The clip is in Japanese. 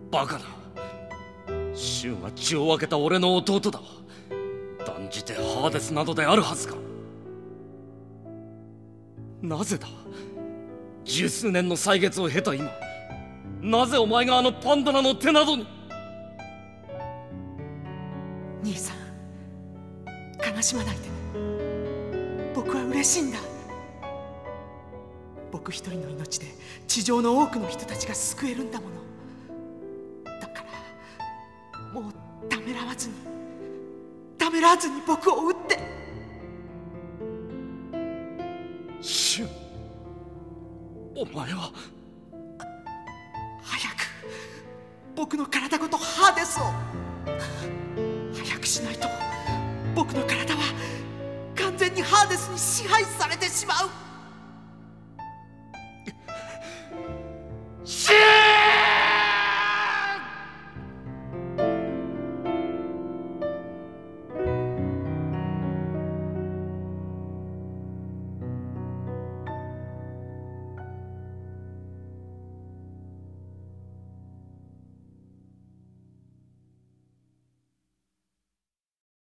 バカな。シュンは血を分けた俺の弟だ。断じてハーデスなどであるはずか。なぜだ、十数年の歳月を経た今、なぜお前があのパンドラの手などに。 兄さん、悲しまないで。僕は嬉しいんだ。僕一人の命で地上の多くの人たちが救えるんだもの。だからもうためらわずに僕を撃って。 シュン、お前は。 早く僕の体ごとハーデスを。早くしないと僕の体は完全にハーデスに支配されてしまう。